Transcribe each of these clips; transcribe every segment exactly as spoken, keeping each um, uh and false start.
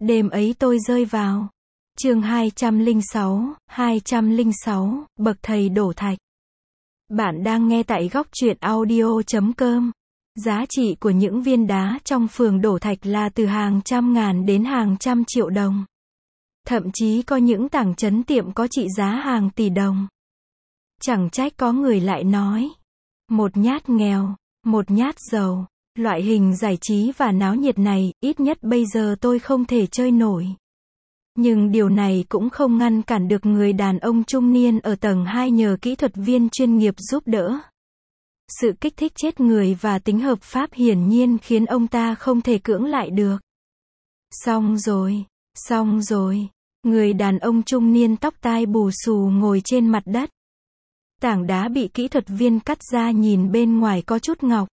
Đêm ấy tôi rơi vào. Chương hai trăm lẻ sáu, hai trăm lẻ sáu, bậc thầy đổ thạch. Bạn đang nghe tại góc truyện audio chấm com. Giá trị của những viên đá trong phường đổ thạch là từ hàng trăm ngàn đến hàng trăm triệu đồng. Thậm chí có những tảng trấn tiệm có trị giá hàng tỷ đồng. Chẳng trách có người lại nói, một nhát nghèo, một nhát giàu. Loại hình giải trí và náo nhiệt này, ít nhất bây giờ tôi không thể chơi nổi. Nhưng điều này cũng không ngăn cản được người đàn ông trung niên ở tầng hai nhờ kỹ thuật viên chuyên nghiệp giúp đỡ. Sự kích thích chết người và tính hợp pháp hiển nhiên khiến ông ta không thể cưỡng lại được. Xong rồi, xong rồi. Người đàn ông trung niên tóc tai bù xù ngồi trên mặt đất. Tảng đá bị kỹ thuật viên cắt ra nhìn bên ngoài có chút ngọc.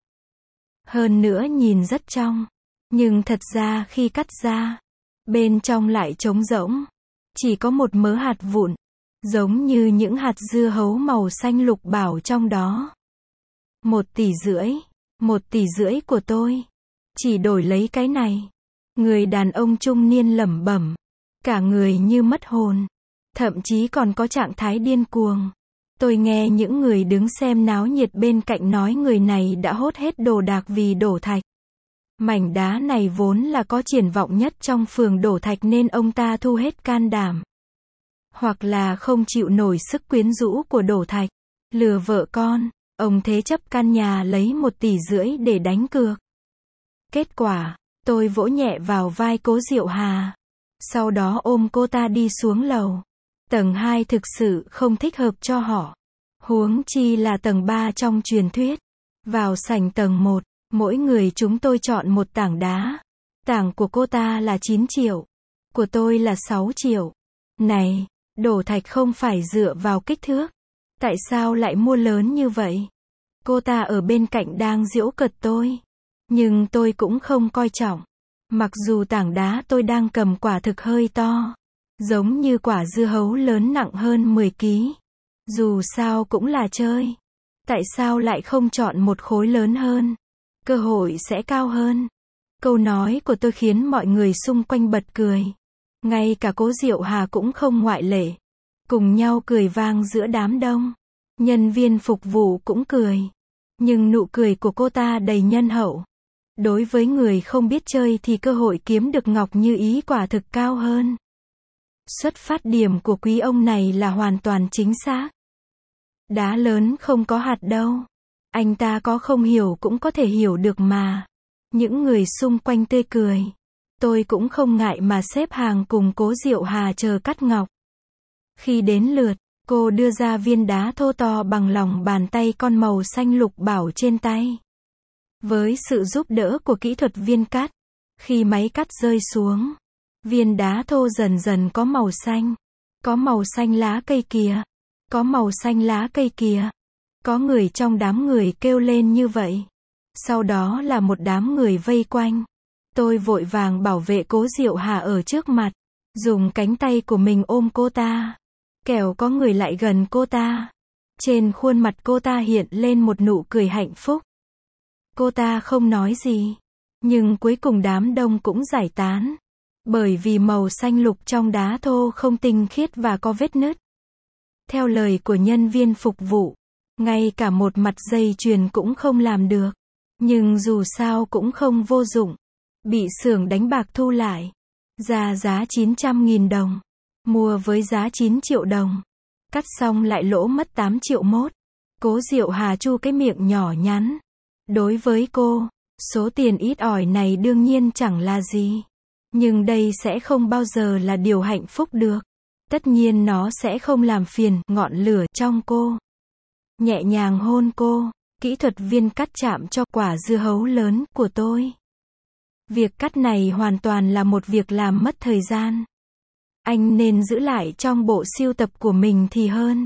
Hơn nữa nhìn rất trong. Nhưng thật ra khi cắt ra, bên trong lại trống rỗng. Chỉ có một mớ hạt vụn. Giống như những hạt dưa hấu màu xanh lục bảo trong đó. Một tỷ rưỡi. Một tỷ rưỡi của tôi. Chỉ đổi lấy cái này. Người đàn ông trung niên lẩm bẩm. Cả người như mất hồn. Thậm chí còn có trạng thái điên cuồng. Tôi nghe những người đứng xem náo nhiệt bên cạnh nói người này đã hốt hết đồ đạc vì đổ thạch. Mảnh đá này vốn là có triển vọng nhất trong phường đổ thạch nên ông ta thu hết can đảm. Hoặc là không chịu nổi sức quyến rũ của đổ thạch. Lừa vợ con, ông thế chấp căn nhà lấy một tỷ rưỡi để đánh cược. Kết quả, tôi vỗ nhẹ vào vai Cố Diệu Hà. Sau đó ôm cô ta đi xuống lầu. Tầng hai thực sự không thích hợp cho họ. Huống chi là tầng ba trong truyền thuyết. Vào sảnh tầng một, mỗi người chúng tôi chọn một tảng đá. Tảng của cô ta là chín triệu. Của tôi là sáu triệu. Này, đổ thạch không phải dựa vào kích thước. Tại sao lại mua lớn như vậy? Cô ta ở bên cạnh đang giễu cợt tôi. Nhưng tôi cũng không coi trọng. Mặc dù tảng đá tôi đang cầm quả thực hơi to. Giống như quả dưa hấu lớn nặng hơn mười ki lô gam. Dù sao cũng là chơi. Tại sao lại không chọn một khối lớn hơn? Cơ hội sẽ cao hơn. Câu nói của tôi khiến mọi người xung quanh bật cười. Ngay cả Cố Diệu Hà cũng không ngoại lệ. Cùng nhau cười vang giữa đám đông. Nhân viên phục vụ cũng cười. Nhưng nụ cười của cô ta đầy nhân hậu. Đối với người không biết chơi thì cơ hội kiếm được ngọc như ý quả thực cao hơn. Xuất phát điểm của quý ông này là hoàn toàn chính xác. Đá lớn không có hạt đâu. Anh ta có không hiểu cũng có thể hiểu được mà. Những người xung quanh tươi cười. Tôi cũng không ngại mà xếp hàng cùng Cố Diệu Hà chờ cắt ngọc. Khi đến lượt, cô đưa ra viên đá thô to bằng lòng bàn tay con màu xanh lục bảo trên tay. Với sự giúp đỡ của kỹ thuật viên cắt, khi máy cắt rơi xuống, viên đá thô dần dần có màu xanh. Có màu xanh lá cây kìa. Có màu xanh lá cây kìa. Có người trong đám người kêu lên như vậy. Sau đó là một đám người vây quanh. Tôi vội vàng bảo vệ Cố Diệu Hà ở trước mặt. Dùng cánh tay của mình ôm cô ta. Kẻo có người lại gần cô ta. Trên khuôn mặt cô ta hiện lên một nụ cười hạnh phúc. Cô ta không nói gì. Nhưng cuối cùng đám đông cũng giải tán. Bởi vì màu xanh lục trong đá thô không tinh khiết và có vết nứt. Theo lời của nhân viên phục vụ, ngay cả một mặt dây chuyền cũng không làm được. Nhưng dù sao cũng không vô dụng. Bị xưởng đánh bạc thu lại. Ra giá chín trăm nghìn đồng. Mua với giá chín triệu đồng. Cắt xong lại lỗ mất tám triệu mốt. Cố Diệu Hà chu cái miệng nhỏ nhắn. Đối với cô, số tiền ít ỏi này đương nhiên chẳng là gì. Nhưng đây sẽ không bao giờ là điều hạnh phúc được. Tất nhiên nó sẽ không làm phiền ngọn lửa trong cô. Nhẹ nhàng hôn cô, kỹ thuật viên cắt chạm cho quả dưa hấu lớn của tôi. Việc cắt này hoàn toàn là một việc làm mất thời gian. Anh nên giữ lại trong bộ sưu tập của mình thì hơn.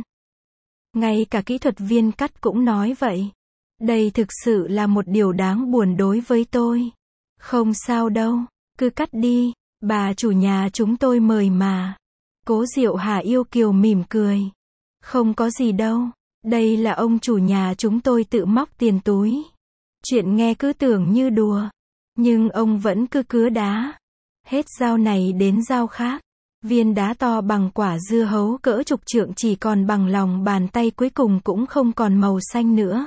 Ngay cả kỹ thuật viên cắt cũng nói vậy. Đây thực sự là một điều đáng buồn đối với tôi. Không sao đâu, cứ cắt đi, bà chủ nhà chúng tôi mời mà. Cố Diệu Hà yêu kiều mỉm cười. Không có gì đâu, đây là ông chủ nhà chúng tôi tự móc tiền túi. Chuyện nghe cứ tưởng như đùa, nhưng ông vẫn cứ cứa đá. Hết dao này đến dao khác. Viên đá to bằng quả dưa hấu cỡ chục trượng chỉ còn bằng lòng bàn tay cuối cùng cũng không còn màu xanh nữa.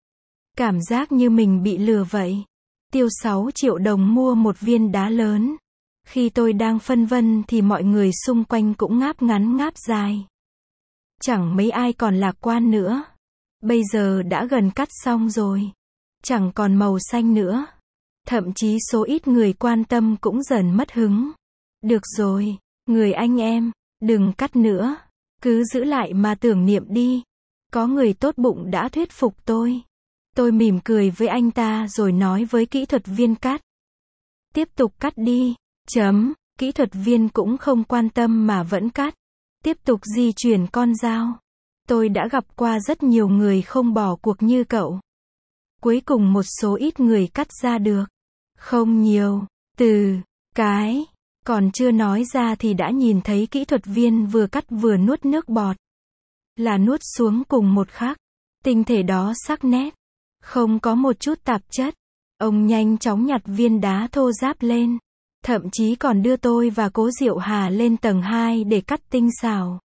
Cảm giác như mình bị lừa vậy. Tiêu sáu triệu đồng mua một viên đá lớn. Khi tôi đang phân vân thì mọi người xung quanh cũng ngáp ngắn ngáp dài. Chẳng mấy ai còn lạc quan nữa. Bây giờ đã gần cắt xong rồi. Chẳng còn màu xanh nữa. Thậm chí số ít người quan tâm cũng dần mất hứng. Được rồi, người anh em, đừng cắt nữa. Cứ giữ lại mà tưởng niệm đi. Có người tốt bụng đã thuyết phục tôi. Tôi mỉm cười với anh ta rồi nói với kỹ thuật viên cắt. Tiếp tục cắt đi. Chấm. Kỹ thuật viên cũng không quan tâm mà vẫn cắt. Tiếp tục di chuyển con dao. Tôi đã gặp qua rất nhiều người không bỏ cuộc như cậu. Cuối cùng một số ít người cắt ra được. Không nhiều. Từ. Cái. Còn chưa nói ra thì đã nhìn thấy kỹ thuật viên vừa cắt vừa nuốt nước bọt. Là nuốt xuống cùng một khắc. Tinh thể đó sắc nét. Không có một chút tạp chất. Ông nhanh chóng nhặt viên đá thô ráp lên. Thậm chí còn đưa tôi và Cố Diệu Hà lên tầng hai để cắt tinh xảo.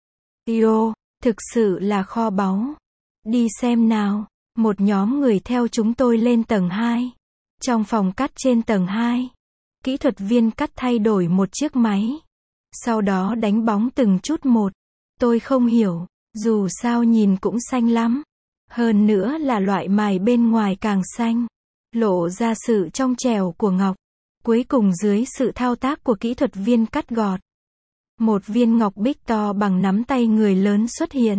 Yo, thực sự là kho báu. Đi xem nào. Một nhóm người theo chúng tôi lên tầng hai. Trong phòng cắt trên tầng hai, kỹ thuật viên cắt thay đổi một chiếc máy. Sau đó đánh bóng từng chút một. Tôi không hiểu, dù sao nhìn cũng xanh lắm. Hơn nữa là loại mài bên ngoài càng xanh. Lộ ra sự trong trẻo của ngọc. Cuối cùng dưới sự thao tác của kỹ thuật viên cắt gọt, một viên ngọc bích to bằng nắm tay người lớn xuất hiện.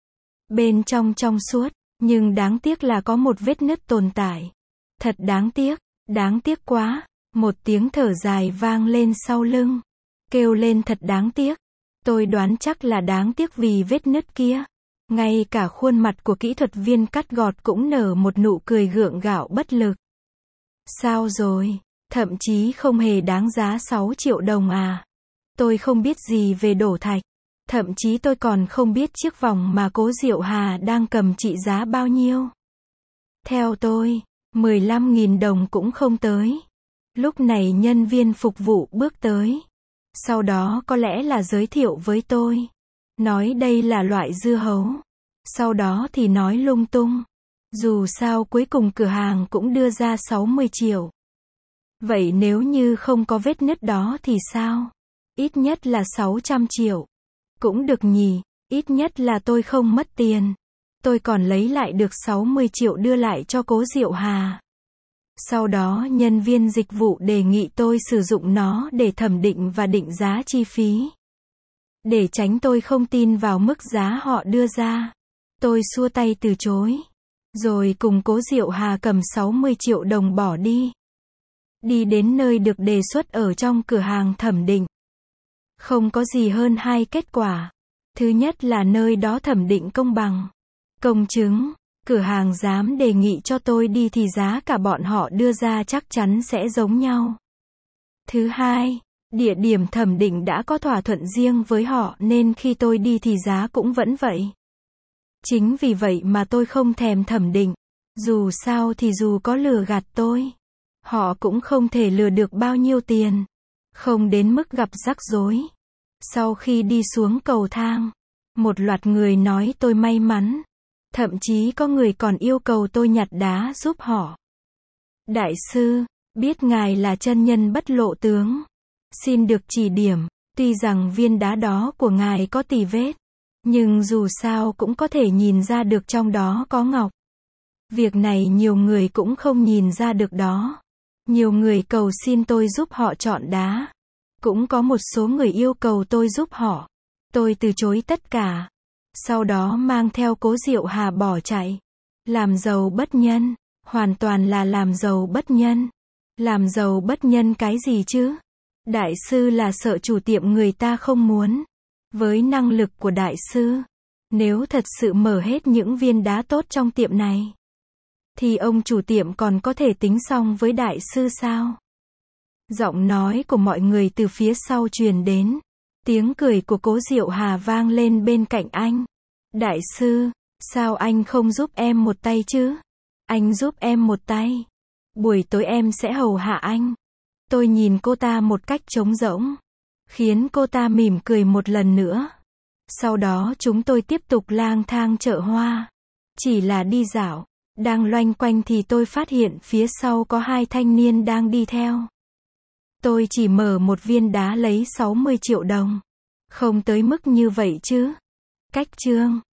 Bên trong trong suốt, nhưng đáng tiếc là có một vết nứt tồn tại. Thật đáng tiếc, đáng tiếc quá. Một tiếng thở dài vang lên sau lưng. Kêu lên thật đáng tiếc. Tôi đoán chắc là đáng tiếc vì vết nứt kia. Ngay cả khuôn mặt của kỹ thuật viên cắt gọt cũng nở một nụ cười gượng gạo bất lực. Sao rồi? Thậm chí không hề đáng giá sáu triệu đồng à? Tôi không biết gì về đổ thạch. Thậm chí tôi còn không biết chiếc vòng mà Cố Diệu Hà đang cầm trị giá bao nhiêu. Theo tôi, mười lăm nghìn đồng cũng không tới. Lúc này nhân viên phục vụ bước tới. Sau đó có lẽ là giới thiệu với tôi. Nói đây là loại dưa hấu. Sau đó thì nói lung tung. Dù sao cuối cùng cửa hàng cũng đưa ra sáu mươi triệu. Vậy nếu như không có vết nứt đó thì sao? Ít nhất là sáu trăm triệu. Cũng được nhỉ, ít nhất là tôi không mất tiền. Tôi còn lấy lại được sáu mươi triệu đưa lại cho Cố Diệu Hà. Sau đó nhân viên dịch vụ đề nghị tôi sử dụng nó để thẩm định và định giá chi phí. Để tránh tôi không tin vào mức giá họ đưa ra. Tôi xua tay từ chối. Rồi cùng Cố Diệu Hà cầm sáu mươi triệu đồng bỏ đi. Đi đến nơi được đề xuất ở trong cửa hàng thẩm định. Không có gì hơn hai kết quả. Thứ nhất là nơi đó thẩm định công bằng, công chứng. Cửa hàng dám đề nghị cho tôi đi thì giá cả bọn họ đưa ra chắc chắn sẽ giống nhau. Thứ hai, địa điểm thẩm định đã có thỏa thuận riêng với họ nên khi tôi đi thì giá cũng vẫn vậy. Chính vì vậy mà tôi không thèm thẩm định. Dù sao thì dù có lừa gạt tôi, họ cũng không thể lừa được bao nhiêu tiền. Không đến mức gặp rắc rối. Sau khi đi xuống cầu thang, một loạt người nói tôi may mắn. Thậm chí có người còn yêu cầu tôi nhặt đá giúp họ. Đại sư, biết ngài là chân nhân bất lộ tướng. Xin được chỉ điểm, tuy rằng viên đá đó của ngài có tì vết. Nhưng dù sao cũng có thể nhìn ra được trong đó có ngọc. Việc này nhiều người cũng không nhìn ra được đó. Nhiều người cầu xin tôi giúp họ chọn đá. Cũng có một số người yêu cầu tôi giúp họ. Tôi từ chối tất cả. Sau đó mang theo Cố Diệu Hà bỏ chạy. Làm giàu bất nhân. Hoàn toàn là làm giàu bất nhân. Làm giàu bất nhân cái gì chứ? Đại sư là sợ chủ tiệm người ta không muốn. Với năng lực của đại sư, nếu thật sự mở hết những viên đá tốt trong tiệm này, thì ông chủ tiệm còn có thể tính xong với đại sư sao? Giọng nói của mọi người từ phía sau truyền đến. Tiếng cười của Cố Diệu Hà vang lên bên cạnh anh. Đại sư, sao anh không giúp em một tay chứ? Anh giúp em một tay. Buổi tối em sẽ hầu hạ anh. Tôi nhìn cô ta một cách trống rỗng, khiến cô ta mỉm cười một lần nữa. Sau đó chúng tôi tiếp tục lang thang chợ hoa. Chỉ là đi dạo, đang loanh quanh thì tôi phát hiện phía sau có hai thanh niên đang đi theo. Tôi chỉ mở một viên đá lấy sáu mươi triệu đồng. Không tới mức như vậy chứ. Cách chương